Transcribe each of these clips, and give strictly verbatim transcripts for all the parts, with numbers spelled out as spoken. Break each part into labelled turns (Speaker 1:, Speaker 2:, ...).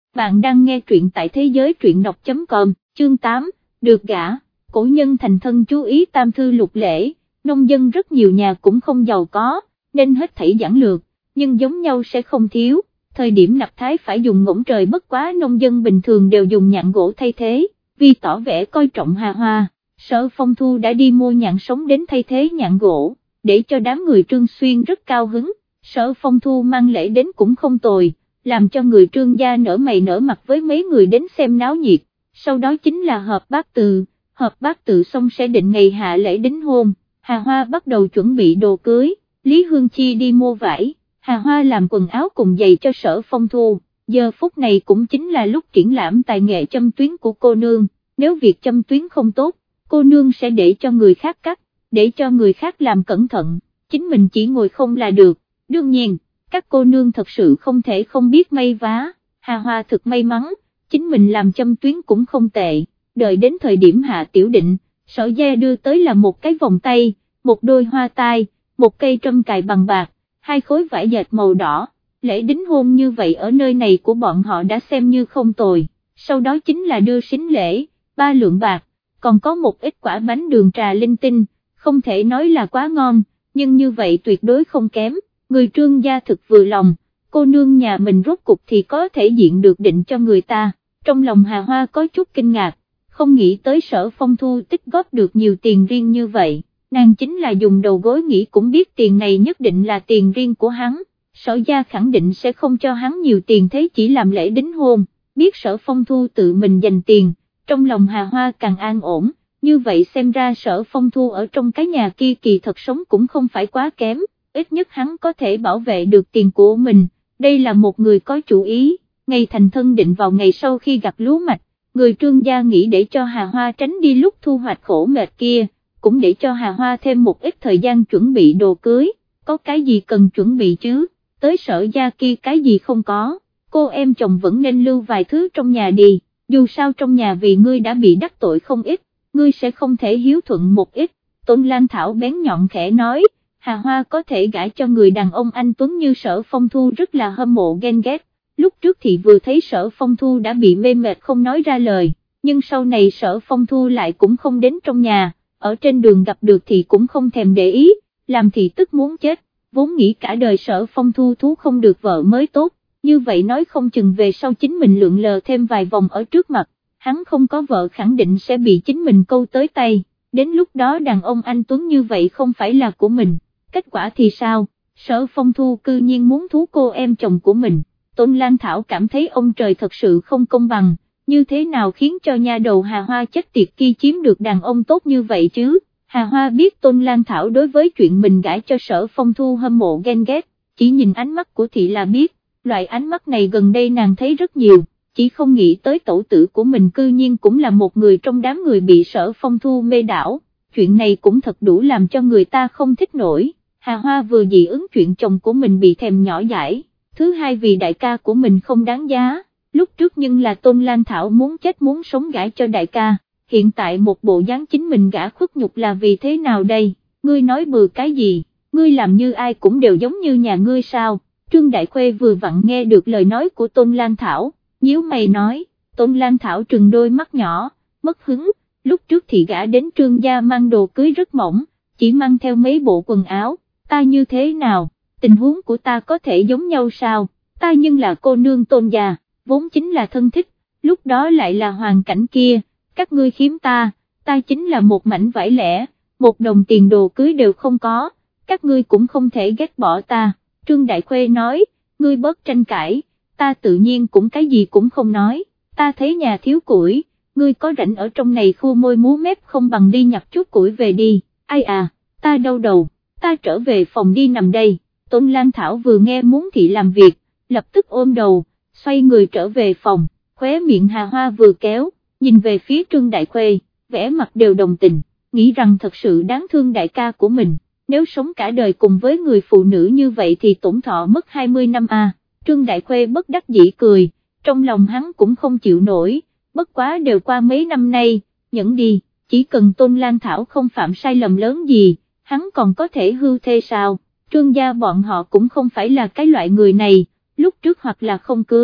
Speaker 1: Bạn đang nghe truyện tại thế giới truyện đọc chấm com, chương tám, được gả, cổ nhân thành thân chú ý tam thư lục lễ, nông dân rất nhiều nhà cũng không giàu có, nên hết thảy giản lược, nhưng giống nhau sẽ không thiếu, thời điểm nạp thái phải dùng ngỗng trời bất quá nông dân bình thường đều dùng nhạn gỗ thay thế, vì tỏ vẻ coi trọng Hà Hoa, Sở Phong Thu đã đi mua nhạn sống đến thay thế nhạn gỗ, để cho đám người Trương Xuyên rất cao hứng, Sở Phong Thu mang lễ đến cũng không tồi, làm cho người Trương gia nở mày nở mặt với mấy người đến xem náo nhiệt, sau đó chính là họp bát tự, họp bát tự xong sẽ định ngày hạ lễ đính hôn, Hà Hoa bắt đầu chuẩn bị đồ cưới, Lý Hương Chi đi mua vải, Hà Hoa làm quần áo cùng giày cho Sở Phong Thu, giờ phút này cũng chính là lúc triển lãm tài nghệ châm tuyến của cô nương, nếu việc châm tuyến không tốt, cô nương sẽ để cho người khác cắt, để cho người khác làm cẩn thận, chính mình chỉ ngồi không là được, đương nhiên, các cô nương thật sự không thể không biết may vá, Hà Hoa thực may mắn, chính mình làm châm tuyến cũng không tệ, đợi đến thời điểm hạ tiểu định, Sở gia đưa tới là một cái vòng tay, một đôi hoa tai, một cây trâm cài bằng bạc, hai khối vải dệt màu đỏ, lễ đính hôn như vậy ở nơi này của bọn họ đã xem như không tồi, sau đó chính là đưa sính lễ, ba lượng bạc, còn có một ít quả bánh đường trà linh tinh, không thể nói là quá ngon, nhưng như vậy tuyệt đối không kém, người Trương gia thực vừa lòng, cô nương nhà mình rốt cục thì có thể diện được định cho người ta, trong lòng Hà Hoa có chút kinh ngạc, không nghĩ tới Sở Phong Thu tích góp được nhiều tiền riêng như vậy, nàng chính là dùng đầu gối nghĩ cũng biết tiền này nhất định là tiền riêng của hắn, Sở gia khẳng định sẽ không cho hắn nhiều tiền thế chỉ làm lễ đính hôn, biết Sở Phong Thu tự mình dành tiền, trong lòng Hà Hoa càng an ổn, như vậy xem ra Sở Phong Thu ở trong cái nhà kia kỳ thật sống cũng không phải quá kém, ít nhất hắn có thể bảo vệ được tiền của mình, đây là một người có chủ ý, ngày thành thân định vào ngày sau khi gặt lúa mạch, người Trương gia nghĩ để cho Hà Hoa tránh đi lúc thu hoạch khổ mệt kia, cũng để cho Hà Hoa thêm một ít thời gian chuẩn bị đồ cưới, có cái gì cần chuẩn bị chứ, tới Sở gia kia cái gì không có, cô em chồng vẫn nên lưu vài thứ trong nhà đi, dù sao trong nhà vì ngươi đã bị đắc tội không ít, ngươi sẽ không thể hiếu thuận một ít, Tôn Lan Thảo bén nhọn khẽ nói, Hà Hoa có thể gả cho người đàn ông anh Tuấn như Sở Phong Thu rất là hâm mộ ghen ghét, lúc trước thì vừa thấy Sở Phong Thu đã bị mê mệt không nói ra lời, nhưng sau này Sở Phong Thu lại cũng không đến trong nhà, ở trên đường gặp được thì cũng không thèm để ý, làm thì tức muốn chết, vốn nghĩ cả đời Sở Phong Thu thú không được vợ mới tốt, như vậy nói không chừng về sau chính mình lượn lờ thêm vài vòng ở trước mặt, hắn không có vợ khẳng định sẽ bị chính mình câu tới tay, đến lúc đó đàn ông anh Tuấn như vậy không phải là của mình. Kết quả thì sao, Sở Phong Thu cư nhiên muốn thú cô em chồng của mình, Tôn Lan Thảo cảm thấy ông trời thật sự không công bằng, như thế nào khiến cho nha đầu Hà Hoa chết tiệt kia chiếm được đàn ông tốt như vậy chứ, Hà Hoa biết Tôn Lan Thảo đối với chuyện mình gả cho Sở Phong Thu hâm mộ ghen ghét, chỉ nhìn ánh mắt của thị là biết, loại ánh mắt này gần đây nàng thấy rất nhiều, chỉ không nghĩ tới tổ tử của mình cư nhiên cũng là một người trong đám người bị Sở Phong Thu mê đảo, chuyện này cũng thật đủ làm cho người ta không thích nổi. Hà Hoa vừa dị ứng chuyện chồng của mình bị thèm nhỏ dãi, thứ hai vì đại ca của mình không đáng giá, lúc trước nhưng là Tôn Lan Thảo muốn chết muốn sống gả cho đại ca, hiện tại một bộ dáng chính mình gả khuất nhục là vì thế nào đây, ngươi nói bừa cái gì, ngươi làm như ai cũng đều giống như nhà ngươi sao, Trương Đại Khuê vừa vặn nghe được lời nói của Tôn Lan Thảo, nhíu mày nói, Tôn Lan Thảo trừng đôi mắt nhỏ, mất hứng, lúc trước thì gả đến Trương gia mang đồ cưới rất mỏng, chỉ mang theo mấy bộ quần áo. Ta như thế nào, tình huống của ta có thể giống nhau sao, ta nhưng là cô nương Tôn gia, vốn chính là thân thích, lúc đó lại là hoàn cảnh kia, các ngươi khiếm ta, ta chính là một mảnh vải lẻ, một đồng tiền đồ cưới đều không có, các ngươi cũng không thể ghét bỏ ta, Trương Đại Khuê nói, ngươi bớt tranh cãi, ta tự nhiên cũng cái gì cũng không nói, ta thấy nhà thiếu củi, ngươi có rảnh ở trong này khu môi múa mép không bằng đi nhặt chút củi về đi, ai à, ta đau đầu. Ta trở về phòng đi nằm đây, Tôn Lan Thảo vừa nghe muốn thị làm việc, lập tức ôm đầu, xoay người trở về phòng, khóe miệng Hà Hoa vừa kéo, nhìn về phía Trương Đại Khuê, vẻ mặt đều đồng tình, nghĩ rằng thật sự đáng thương đại ca của mình, nếu sống cả đời cùng với người phụ nữ như vậy thì tổn thọ mất hai mươi năm à, Trương Đại Khuê bất đắc dĩ cười, trong lòng hắn cũng không chịu nổi, bất quá đều qua mấy năm nay, nhẫn đi, chỉ cần Tôn Lan Thảo không phạm sai lầm lớn gì, hắn còn có thể hưu thê sao, Trương gia bọn họ cũng không phải là cái loại người này, lúc trước hoặc là không cưới,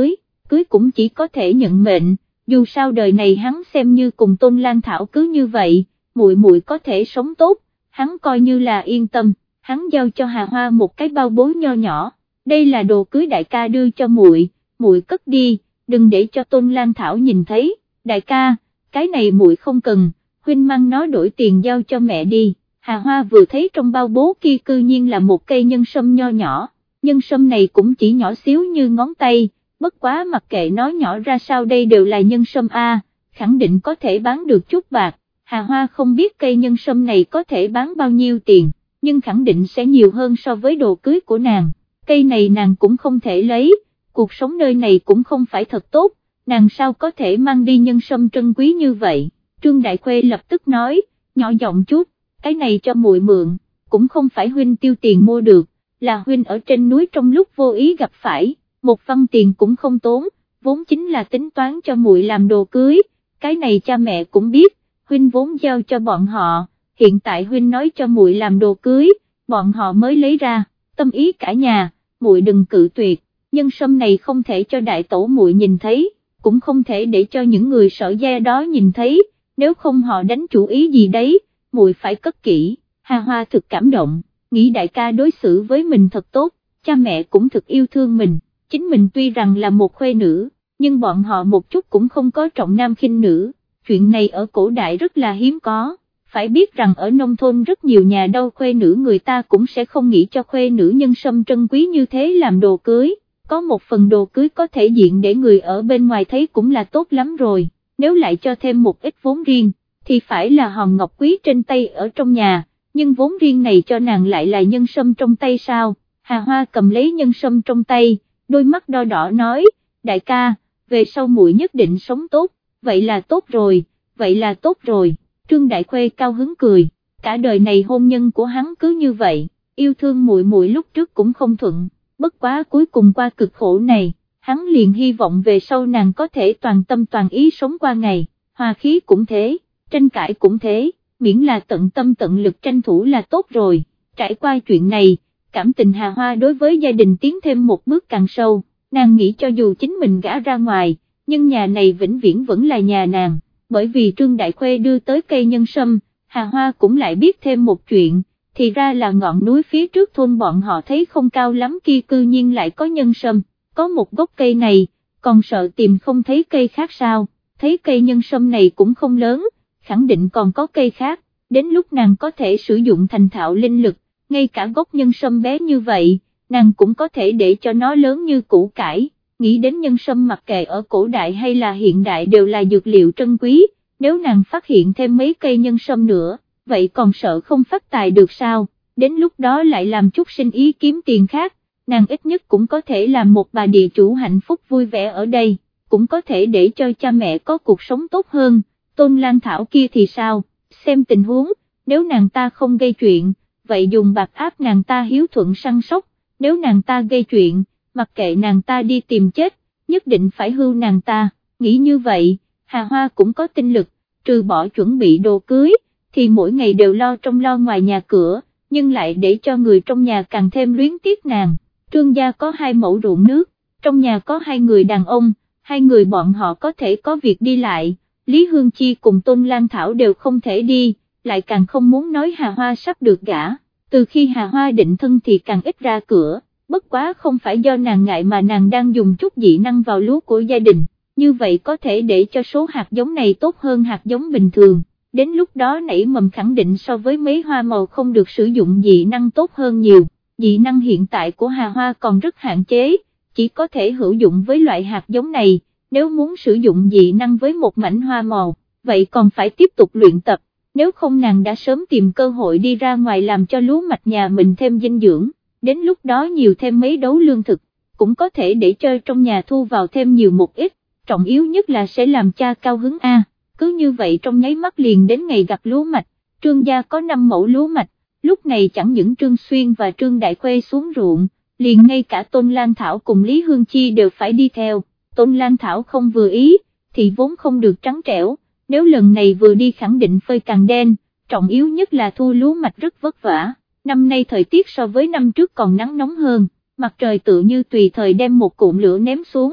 Speaker 1: cưới cũng chỉ có thể nhận mệnh, dù sao đời này hắn xem như cùng Tôn Lan Thảo cứ như vậy, muội muội có thể sống tốt, hắn coi như là yên tâm, hắn giao cho Hà Hoa một cái bao bố nho nhỏ, đây là đồ cưới đại ca đưa cho muội, muội cất đi, đừng để cho Tôn Lan Thảo nhìn thấy, đại ca, cái này muội không cần, huynh mang nó đổi tiền giao cho mẹ đi. Hà Hoa vừa thấy trong bao bố kia cư nhiên là một cây nhân sâm nho nhỏ, nhân sâm này cũng chỉ nhỏ xíu như ngón tay, bất quá mặc kệ nó nhỏ ra sao đây đều là nhân sâm A, khẳng định có thể bán được chút bạc. Hà Hoa không biết cây nhân sâm này có thể bán bao nhiêu tiền, nhưng khẳng định sẽ nhiều hơn so với đồ cưới của nàng, cây này nàng cũng không thể lấy, cuộc sống nơi này cũng không phải thật tốt, nàng sao có thể mang đi nhân sâm trân quý như vậy. Trương Đại Khuê lập tức nói, nhỏ giọng chút, cái này cho muội mượn, cũng không phải huynh tiêu tiền mua được, là huynh ở trên núi trong lúc vô ý gặp phải, một văn tiền cũng không tốn, vốn chính là tính toán cho muội làm đồ cưới, cái này cha mẹ cũng biết, huynh vốn giao cho bọn họ, hiện tại huynh nói cho muội làm đồ cưới, bọn họ mới lấy ra, tâm ý cả nhà, muội đừng cự tuyệt, nhân sâm này không thể cho đại tổ muội nhìn thấy, cũng không thể để cho những người Sở gia đó nhìn thấy, nếu không họ đánh chủ ý gì đấy, muội phải cất kỹ. Hà Hoa thực cảm động, nghĩ đại ca đối xử với mình thật tốt, cha mẹ cũng thực yêu thương mình, chính mình tuy rằng là một khuê nữ, nhưng bọn họ một chút cũng không có trọng nam khinh nữ, chuyện này ở cổ đại rất là hiếm có, phải biết rằng ở nông thôn rất nhiều nhà đâu khuê nữ người ta cũng sẽ không nghĩ cho khuê nữ nhân sâm trân quý như thế làm đồ cưới, có một phần đồ cưới có thể diện để người ở bên ngoài thấy cũng là tốt lắm rồi, nếu lại cho thêm một ít vốn riêng, thì phải là hòn ngọc quý trên tay ở trong nhà, nhưng vốn riêng này cho nàng lại là nhân sâm trong tay sao. Hà Hoa cầm lấy nhân sâm trong tay, đôi mắt đo đỏ nói, đại ca, về sau muội nhất định sống tốt, vậy là tốt rồi, vậy là tốt rồi. Trương Đại Khuê cao hứng cười, cả đời này hôn nhân của hắn cứ như vậy, yêu thương muội muội lúc trước cũng không thuận, bất quá cuối cùng qua cực khổ này, hắn liền hy vọng về sau nàng có thể toàn tâm toàn ý sống qua ngày, hòa khí cũng thế, tranh cãi cũng thế, miễn là tận tâm tận lực tranh thủ là tốt rồi. Trải qua chuyện này, cảm tình Hà Hoa đối với gia đình tiến thêm một bước càng sâu, nàng nghĩ cho dù chính mình gả ra ngoài, nhưng nhà này vĩnh viễn vẫn là nhà nàng, bởi vì Trương Đại Khuê đưa tới cây nhân sâm, Hà Hoa cũng lại biết thêm một chuyện, thì ra là ngọn núi phía trước thôn bọn họ thấy không cao lắm kia cư nhiên lại có nhân sâm, có một gốc cây này, còn sợ tìm không thấy cây khác sao, thấy cây nhân sâm này cũng không lớn, khẳng định còn có cây khác, đến lúc nàng có thể sử dụng thành thạo linh lực, ngay cả gốc nhân sâm bé như vậy, nàng cũng có thể để cho nó lớn như củ cải. Nghĩ đến nhân sâm mặc kệ ở cổ đại hay là hiện đại đều là dược liệu trân quý, nếu nàng phát hiện thêm mấy cây nhân sâm nữa, vậy còn sợ không phát tài được sao, đến lúc đó lại làm chút sinh ý kiếm tiền khác, nàng ít nhất cũng có thể làm một bà địa chủ hạnh phúc vui vẻ ở đây, cũng có thể để cho cha mẹ có cuộc sống tốt hơn. Tôn Lan Thảo kia thì sao, xem tình huống, nếu nàng ta không gây chuyện, vậy dùng bạc áp nàng ta hiếu thuận săn sóc, nếu nàng ta gây chuyện, mặc kệ nàng ta đi tìm chết, nhất định phải hưu nàng ta, nghĩ như vậy, Hà Hoa cũng có tinh lực, trừ bỏ chuẩn bị đồ cưới, thì mỗi ngày đều lo trong lo ngoài nhà cửa, nhưng lại để cho người trong nhà càng thêm luyến tiếc nàng. Trương gia có hai mẫu ruộng nước, trong nhà có hai người đàn ông, hai người bọn họ có thể có việc đi lại, Lý Hương Chi cùng Tôn Lan Thảo đều không thể đi, lại càng không muốn nói Hà Hoa sắp được gả, từ khi Hà Hoa định thân thì càng ít ra cửa. Bất quá không phải do nàng ngại mà nàng đang dùng chút dị năng vào lúa của gia đình, như vậy có thể để cho số hạt giống này tốt hơn hạt giống bình thường, đến lúc đó nảy mầm khẳng định so với mấy hoa màu không được sử dụng dị năng tốt hơn nhiều, dị năng hiện tại của Hà Hoa còn rất hạn chế, chỉ có thể hữu dụng với loại hạt giống này, nếu muốn sử dụng dị năng với một mảnh hoa màu, vậy còn phải tiếp tục luyện tập, nếu không nàng đã sớm tìm cơ hội đi ra ngoài làm cho lúa mạch nhà mình thêm dinh dưỡng. Đến lúc đó nhiều thêm mấy đấu lương thực, cũng có thể để cho trong nhà thu vào thêm nhiều một ít, trọng yếu nhất là sẽ làm cha cao hứng a. Cứ như vậy trong nháy mắt liền đến ngày gặp lúa mạch, Trương gia có năm mẫu lúa mạch, lúc này chẳng những Trương Xuyên và Trương Đại Khuê xuống ruộng, liền ngay cả Tôn Lan Thảo cùng Lý Hương Chi đều phải đi theo, Tôn Lan Thảo không vừa ý, thì vốn không được trắng trẻo, nếu lần này vừa đi khẳng định phơi càng đen, trọng yếu nhất là thu lúa mạch rất vất vả. Năm nay thời tiết so với năm trước còn nắng nóng hơn, mặt trời tự như tùy thời đem một cụm lửa ném xuống,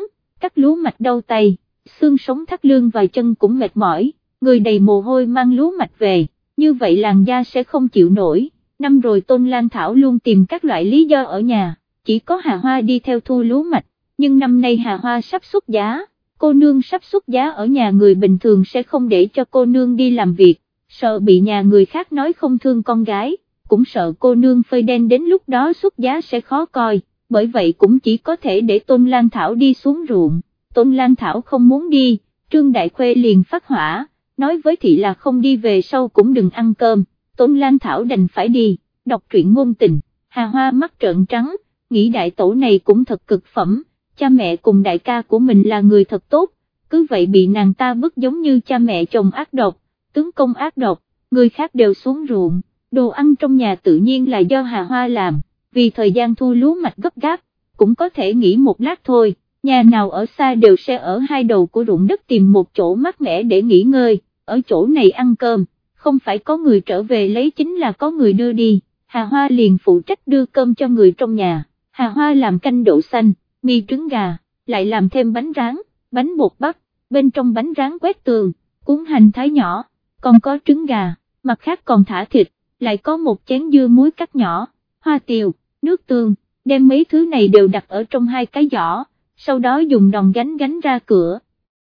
Speaker 1: cắt lúa mạch đau tay, xương sống thắt lưng và chân cũng mệt mỏi, người đầy mồ hôi mang lúa mạch về, như vậy làn da sẽ không chịu nổi. Năm rồi Tôn Lan Thảo luôn tìm các loại lý do ở nhà, chỉ có Hà Hoa đi theo thu lúa mạch, nhưng năm nay Hà Hoa sắp xuất giá, cô nương sắp xuất giá ở nhà người bình thường sẽ không để cho cô nương đi làm việc, sợ bị nhà người khác nói không thương con gái, cũng sợ cô nương phơi đen đến lúc đó xuất giá sẽ khó coi, bởi vậy cũng chỉ có thể để Tôn Lan Thảo đi xuống ruộng. Tôn Lan Thảo không muốn đi, Trương Đại Khuê liền phát hỏa, nói với thị là không đi về sau cũng đừng ăn cơm. Tôn Lan Thảo đành phải đi, đọc truyện ngôn tình, Hà Hoa mắt trợn trắng, nghĩ đại tổ này cũng thật cực phẩm, cha mẹ cùng đại ca của mình là người thật tốt, cứ vậy bị nàng ta bức giống như cha mẹ chồng ác độc, tướng công ác độc, người khác đều xuống ruộng, đồ ăn trong nhà tự nhiên là do Hà Hoa làm, vì thời gian thu lúa mạch gấp gáp, cũng có thể nghỉ một lát thôi, nhà nào ở xa đều sẽ ở hai đầu của ruộng đất tìm một chỗ mát mẻ để nghỉ ngơi, ở chỗ này ăn cơm. Không phải có người trở về lấy chính là có người đưa đi, Hà Hoa liền phụ trách đưa cơm cho người trong nhà, Hà Hoa làm canh đậu xanh, mì trứng gà, lại làm thêm bánh rán, bánh bột bắp, bên trong bánh rán quét tường, cuốn hành thái nhỏ, còn có trứng gà, mặt khác còn thả thịt, lại có một chén dưa muối cắt nhỏ, hoa tiều, nước tương, đem mấy thứ này đều đặt ở trong hai cái giỏ, sau đó dùng đòn gánh gánh ra cửa.